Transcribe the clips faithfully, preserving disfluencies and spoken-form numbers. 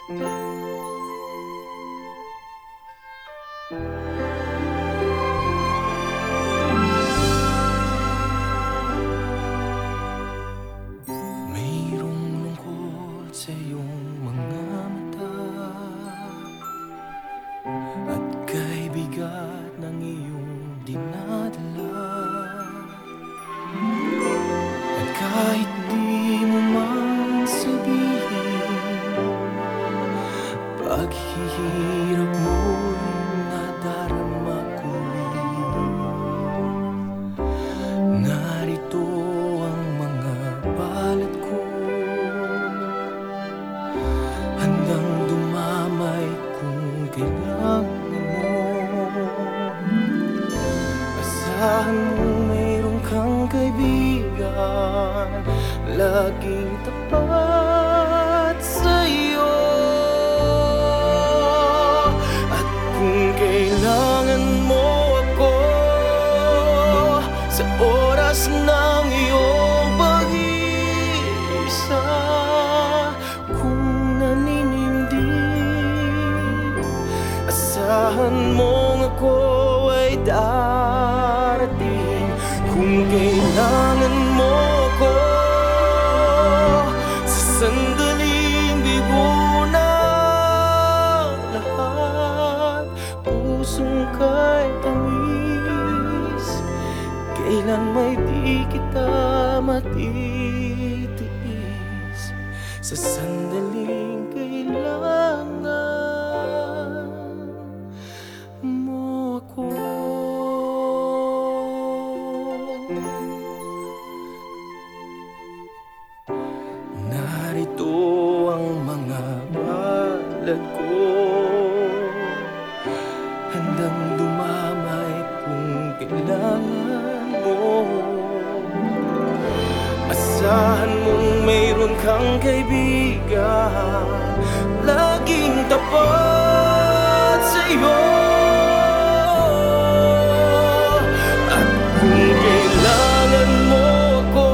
Mayroong lungkot sa iyong mga mata, at kay bigat ng iyong dinadala. At kahit di mo man sabihin, paghihirap mo'y nadarama ko. Narito ang mga balat ko, handang dumamay kung kailangan mo. Asahan mo mayroon kang kaibigan, laging tapat sa'yo. At kung kailangan mo ako sa oras ng iyong pag-iisa, kung naninindig, asahan mong ako ay darating. Kung kailangan mo ako sa sandaling bigo na lahat, pusong kay tamis, kailan may di kita matitiis. Sa sandaling kailangan mo ako. Narito ang mga palad ko, handang dumamay kung kailangan mo. Asahan mong mayroon kang kaibigan, laging tapat sa'yo. At kung kailangan mo ako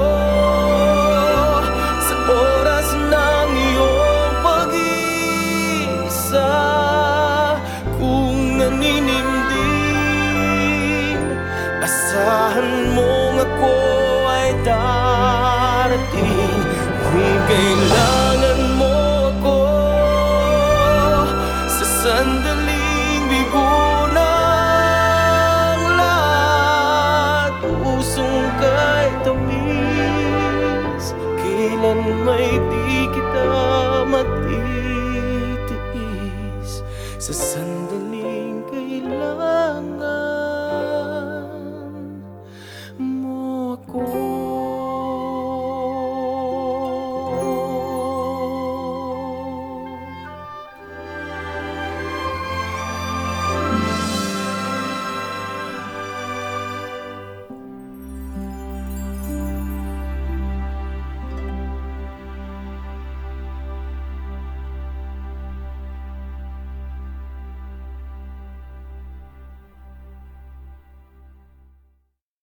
sa oras ng iyong pag-iisa, kung naninindig, asahan mong ako ay darating. Kung kailangan mo ako sa sandaling bigo ng lahat, pusong kay tamis, kailan may di